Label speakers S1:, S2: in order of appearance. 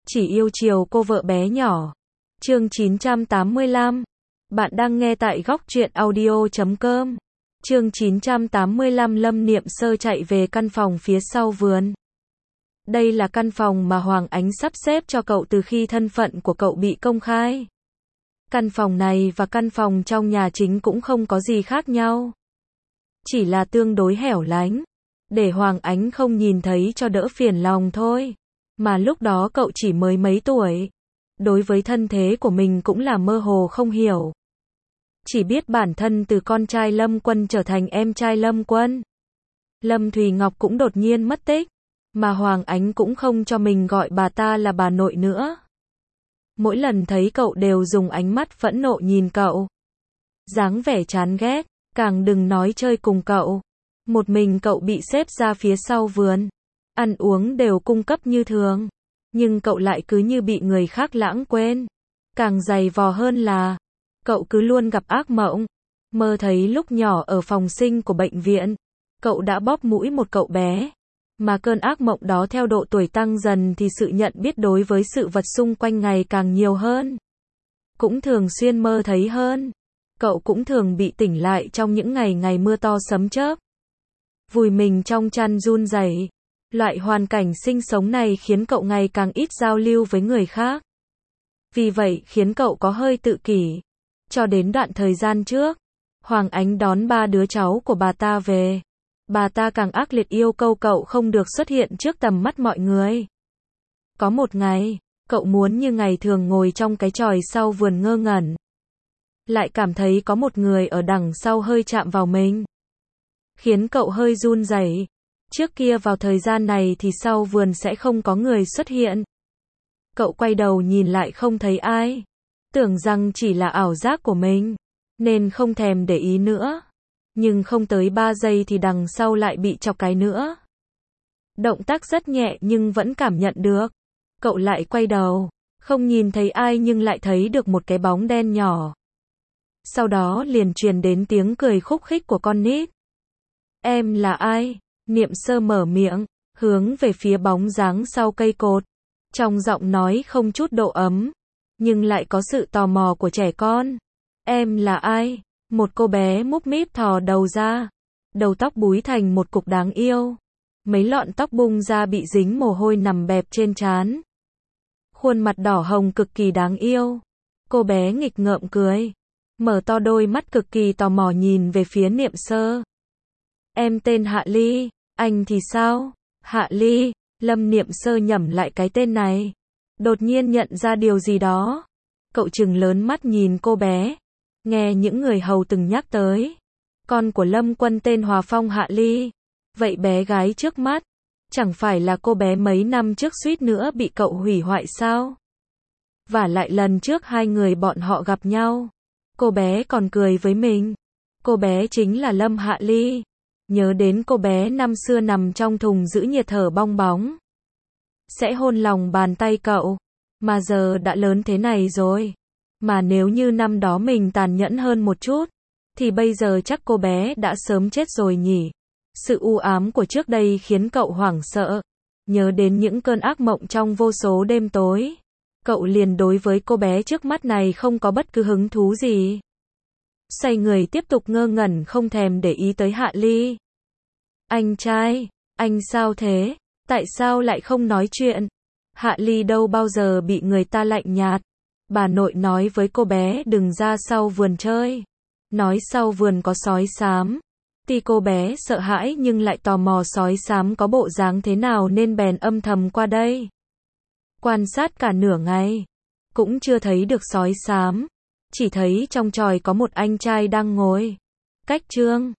S1: Chỉ yêu chiều cô vợ bé nhỏ. Chương 985. Bạn đang nghe tại góc truyện audio.com. Chương 985. Lâm Niệm Sơ chạy về căn phòng phía sau vườn. Đây là căn phòng mà Hoàng Ánh sắp xếp cho cậu từ khi thân phận của cậu bị công khai. Căn phòng này và căn phòng trong nhà chính cũng không có gì khác nhau. Chỉ là tương đối hẻo lánh, để Hoàng Ánh không nhìn thấy cho đỡ phiền lòng thôi. Mà lúc đó cậu chỉ mới mấy tuổi. Đối với thân thế của mình cũng là mơ hồ không hiểu. Chỉ biết bản thân từ con trai Lâm Quân trở thành em trai Lâm Quân. Lâm Thùy Ngọc cũng đột nhiên mất tích. Mà Hoàng Ánh cũng không cho mình gọi bà ta là bà nội nữa. Mỗi lần thấy cậu đều dùng ánh mắt phẫn nộ nhìn cậu. Dáng vẻ chán ghét, càng đừng nói chơi cùng cậu. Một mình cậu bị xếp ra phía sau vườn. Ăn uống đều cung cấp như thường. Nhưng cậu lại cứ như bị người khác lãng quên. Càng dày vò hơn là, cậu cứ luôn gặp ác mộng. Mơ thấy lúc nhỏ ở phòng sinh của bệnh viện, cậu đã bóp mũi một cậu bé. Mà cơn ác mộng đó theo độ tuổi tăng dần thì sự nhận biết đối với sự vật xung quanh ngày càng nhiều hơn. Cũng thường xuyên mơ thấy hơn. Cậu cũng thường bị tỉnh lại trong những ngày mưa to sấm chớp. Vùi mình trong chăn run rẩy. Loại hoàn cảnh sinh sống này khiến cậu ngày càng ít giao lưu với người khác. Vì vậy khiến cậu có hơi tự kỷ. Cho đến đoạn thời gian trước, Hoàng Ánh đón 3 đứa cháu của bà ta về. Bà ta càng ác liệt yêu cầu cậu không được xuất hiện trước tầm mắt mọi người. Có một ngày, cậu muốn như ngày thường ngồi trong cái chòi sau vườn ngơ ngẩn. Lại cảm thấy có một người ở đằng sau hơi chạm vào mình. Khiến cậu hơi run rẩy. Trước kia vào thời gian này thì sau vườn sẽ không có người xuất hiện. Cậu quay đầu nhìn lại không thấy ai. Tưởng rằng chỉ là ảo giác của mình, nên không thèm để ý nữa. Nhưng không tới 3 giây thì đằng sau lại bị chọc cái nữa. Động tác rất nhẹ nhưng vẫn cảm nhận được. Cậu lại quay đầu, không nhìn thấy ai nhưng lại thấy được một cái bóng đen nhỏ. Sau đó liền truyền đến tiếng cười khúc khích của con nít. Em là ai? Niệm Sơ mở miệng, hướng về phía bóng dáng sau cây cột. Trong giọng nói không chút độ ấm, nhưng lại có sự tò mò của trẻ con. Em là ai? Một cô bé múp míp thò đầu ra. Đầu tóc búi thành một cục đáng yêu. Mấy lọn tóc bung ra bị dính mồ hôi nằm bẹp trên trán. Khuôn mặt đỏ hồng cực kỳ đáng yêu. Cô bé nghịch ngợm cười. Mở to đôi mắt cực kỳ tò mò nhìn về phía Niệm Sơ. Em tên Hạ Ly, anh thì sao? Hạ Ly, Lâm Niệm Sơ nhẩm lại cái tên này. Đột nhiên nhận ra điều gì đó. Cậu trừng lớn mắt nhìn cô bé. Nghe những người hầu từng nhắc tới. Con của Lâm Quân tên Hòa Phong Hạ Ly. Vậy bé gái trước mắt, chẳng phải là cô bé mấy năm trước suýt nữa bị cậu hủy hoại sao? Vả lại lần trước hai người bọn họ gặp nhau, cô bé còn cười với mình. Cô bé chính là Lâm Hạ Ly. Nhớ đến cô bé năm xưa nằm trong thùng giữ nhiệt thở bong bóng. Sẽ hôn lòng bàn tay cậu. Mà giờ đã lớn thế này rồi. Mà nếu như năm đó mình tàn nhẫn hơn một chút, thì bây giờ chắc cô bé đã sớm chết rồi nhỉ. Sự u ám của trước đây khiến cậu hoảng sợ. Nhớ đến những cơn ác mộng trong vô số đêm tối. Cậu liền đối với cô bé trước mắt này không có bất cứ hứng thú gì. Xoay người tiếp tục ngơ ngẩn không thèm để ý tới Hạ Ly. Anh trai, anh sao thế? Tại sao lại không nói chuyện? Hạ Ly đâu bao giờ bị người ta lạnh nhạt. Bà nội nói với cô bé đừng ra sau vườn chơi. Nói sau vườn có sói xám. Tuy cô bé sợ hãi nhưng lại tò mò sói xám có bộ dáng thế nào nên bèn âm thầm qua đây. Quan sát cả nửa ngày. Cũng chưa thấy được sói xám. Chỉ thấy trong chòi có một anh trai đang ngồi. Cách Trương.